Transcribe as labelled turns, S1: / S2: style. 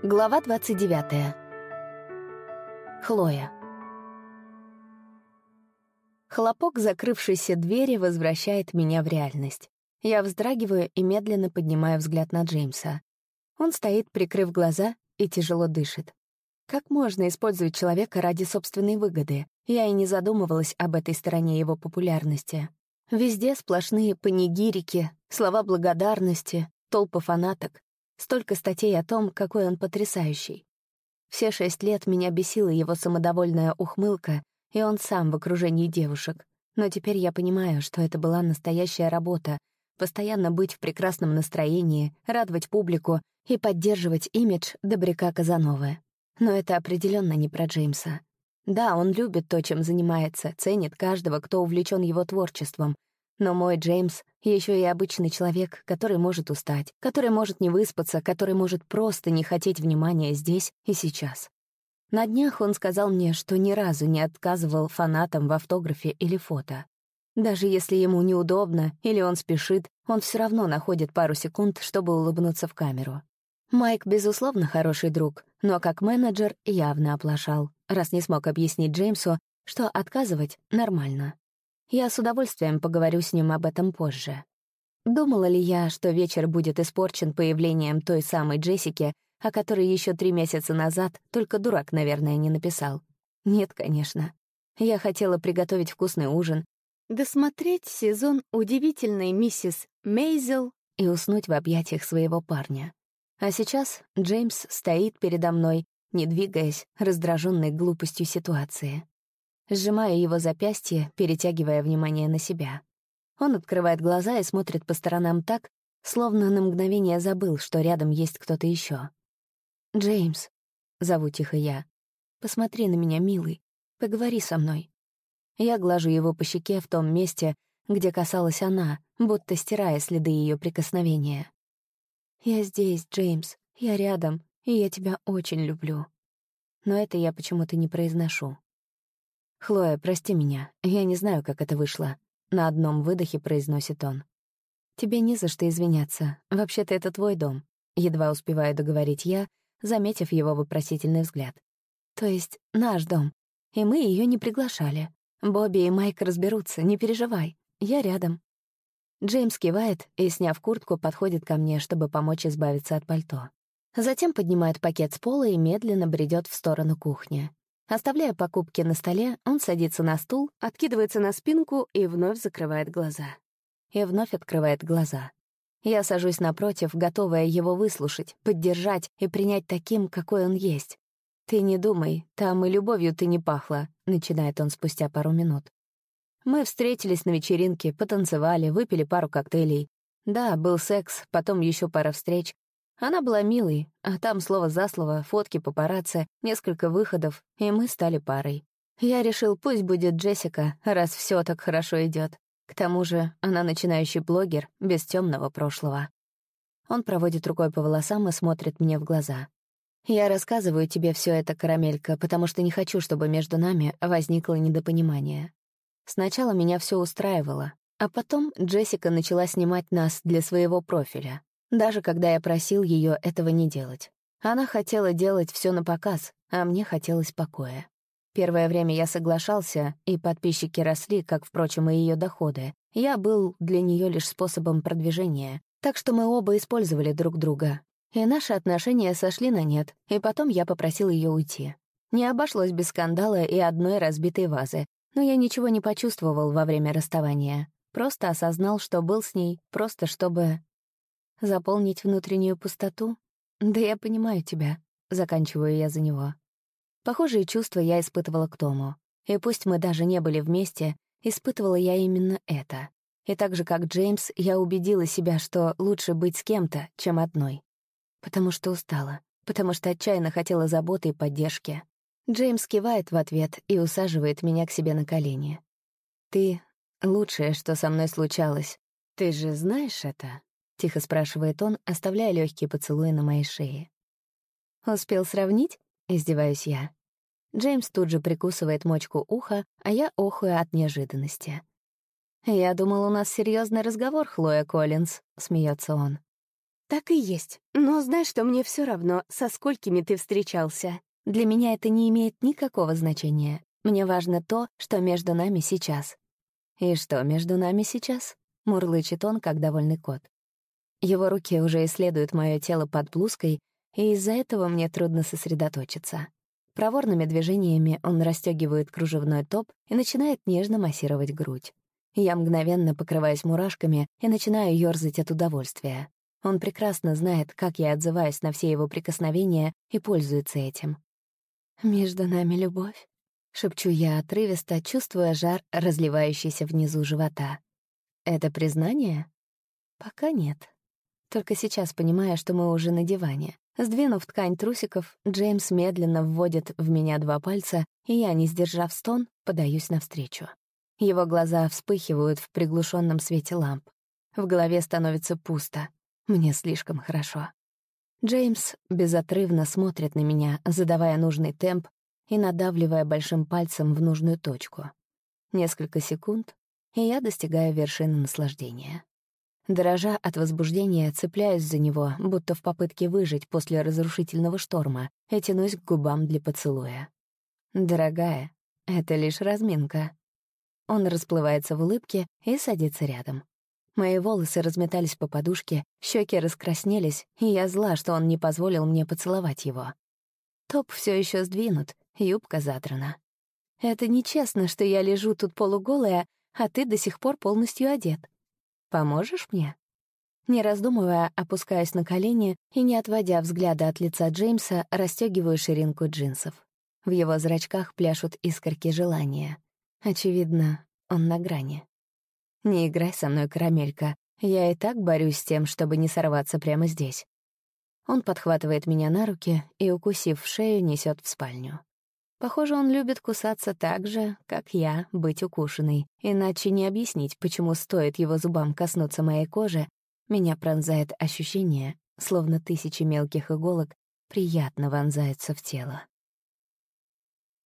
S1: Глава 29. Хлоя. Хлопок закрывшейся двери возвращает меня в реальность. Я вздрагиваю и медленно поднимаю взгляд на Джеймса. Он стоит, прикрыв глаза, и тяжело дышит. Как можно использовать человека ради собственной выгоды? Я и не задумывалась об этой стороне его популярности. Везде сплошные панигирики, слова благодарности, толпы фанаток. Столько статей о том, какой он потрясающий. Все 6 лет меня бесила его самодовольная ухмылка, и он сам в окружении девушек. Но теперь я понимаю, что это была настоящая работа — постоянно быть в прекрасном настроении, радовать публику и поддерживать имидж добряка Казановы. Но это определенно не про Джеймса. Да, он любит то, чем занимается, ценит каждого, кто увлечен его творчеством. Но мой Джеймс еще и обычный человек, который может устать, который может не выспаться, который может просто не хотеть внимания здесь и сейчас. На днях он сказал мне, что ни разу не отказывал фанатам в автографе или фото. Даже если ему неудобно или он спешит, он все равно находит пару секунд, чтобы улыбнуться в камеру. Майк, безусловно, хороший друг, но как менеджер явно оплошал, раз не смог объяснить Джеймсу, что отказывать нормально. Я с удовольствием поговорю с ним об этом позже. Думала ли я, что вечер будет испорчен появлением той самой Джессики, о которой еще 3 месяца назад только дурак, наверное, не написал? Нет, конечно. Я хотела приготовить вкусный ужин, досмотреть сезон удивительной миссис Мейзел и уснуть в объятиях своего парня. А сейчас Джеймс стоит передо мной, не двигаясь, раздраженный глупостью ситуации. Сжимаю его запястье, перетягивая внимание на себя. Он открывает глаза и смотрит по сторонам так, словно на мгновение забыл, что рядом есть кто-то еще. «Джеймс», — зову тихо я, — «посмотри на меня, милый, поговори со мной». Я глажу его по щеке в том месте, где касалась она, будто стирая следы ее прикосновения. «Я здесь, Джеймс, я рядом, и я тебя очень люблю». Но это я почему-то не произношу. «Хлоя, прости меня, я не знаю, как это вышло», — на одном выдохе произносит он. «Тебе не за что извиняться, вообще-то это твой дом», — едва успеваю договорить я, заметив его вопросительный взгляд. «То есть наш дом, и мы ее не приглашали. Бобби и Майк разберутся, не переживай, я рядом». Джеймс кивает и, сняв куртку, подходит ко мне, чтобы помочь избавиться от пальто. Затем поднимает пакет с пола и медленно бредет в сторону кухни. Оставляя покупки на столе, он садится на стул, откидывается на спинку и вновь закрывает глаза. И вновь открывает глаза. Я сажусь напротив, готовая его выслушать, поддержать и принять таким, какой он есть. «Ты не думай, там и любовью ты не пахла», — начинает он спустя пару минут. Мы встретились на вечеринке, потанцевали, выпили пару коктейлей. Да, был секс, потом еще пара встреч. Она была милой, а там слово за слово, фотки папарацци, несколько выходов, и мы стали парой. Я решил, пусть будет Джессика, раз все так хорошо идет. К тому же она начинающий блогер, без темного прошлого. Он проводит рукой по волосам и смотрит мне в глаза. «Я рассказываю тебе все это, карамелька, потому что не хочу, чтобы между нами возникло недопонимание. Сначала меня все устраивало, а потом Джессика начала снимать нас для своего профиля. Даже когда я просил ее этого не делать. Она хотела делать все на показ, а мне хотелось покоя. Первое время я соглашался, и подписчики росли, как, впрочем, и ее доходы. Я был для нее лишь способом продвижения, так что мы оба использовали друг друга. И наши отношения сошли на нет, и потом я попросил ее уйти. Не обошлось без скандала и одной разбитой вазы, но я ничего не почувствовал во время расставания. Просто осознал, что был с ней, просто чтобы... Заполнить внутреннюю пустоту? Да я понимаю тебя. Заканчиваю я за него. Похожие чувства я испытывала к Тому. И пусть мы даже не были вместе, испытывала я именно это. И так же, как Джеймс, я убедила себя, что лучше быть с кем-то, чем одной. Потому что устала. Потому что отчаянно хотела заботы и поддержки. Джеймс кивает в ответ и усаживает меня к себе на колени. «Ты — лучшее, что со мной случалось. Ты же знаешь это?» — тихо спрашивает он, оставляя легкие поцелуи на моей шее. «Успел сравнить?» — издеваюсь я. Джеймс тут же прикусывает мочку уха, а я охую от неожиданности. «Я думал, у нас серьезный разговор, Хлоя Коллинз», — смеется он. Так и есть. Но знай, что мне все равно, со сколькими ты встречался. Для меня это не имеет никакого значения. Мне важно то, что между нами сейчас. «И что между нами сейчас?» — мурлычет он, как довольный кот. Его руки уже исследуют мое тело под блузкой, и из-за этого мне трудно сосредоточиться. Проворными движениями он расстёгивает кружевной топ и начинает нежно массировать грудь. Я мгновенно покрываюсь мурашками и начинаю ёрзать от удовольствия. Он прекрасно знает, как я отзываюсь на все его прикосновения и пользуется этим. «Между нами любовь», — шепчу я отрывисто, чувствуя жар, разливающийся внизу живота. «Это признание?» «Пока нет». Только сейчас понимаю, что мы уже на диване. Сдвинув ткань трусиков, Джеймс медленно вводит в меня 2 пальца, и я, не сдержав стон, подаюсь навстречу. Его глаза вспыхивают в приглушенном свете ламп. В голове становится пусто. Мне слишком хорошо. Джеймс безотрывно смотрит на меня, задавая нужный темп и надавливая большим пальцем в нужную точку. Несколько секунд, и я достигаю вершины наслаждения. Дрожа от возбуждения, цепляюсь за него, будто в попытке выжить после разрушительного шторма, и тянусь к губам для поцелуя. «Дорогая, это лишь разминка». Он расплывается в улыбке и садится рядом. Мои волосы разметались по подушке, щеки раскраснелись, и я зла, что он не позволил мне поцеловать его. Топ все еще сдвинут, юбка задрана. Это нечестно, что я лежу тут полуголая, а ты до сих пор полностью одет. Поможешь мне?» Не раздумывая, опускаюсь на колени и, не отводя взгляда от лица Джеймса, расстёгиваю ширинку джинсов. В его зрачках пляшут искорки желания. Очевидно, он на грани. «Не играй со мной, карамелька. Я и так борюсь с тем, чтобы не сорваться прямо здесь». Он подхватывает меня на руки и, укусив в шею, несёт в спальню. Похоже, он любит кусаться так же, как я, быть укушенной. Иначе не объяснить, почему стоит его зубам коснуться моей кожи, меня пронзает ощущение, словно 1000 мелких иголок приятно вонзаются в тело.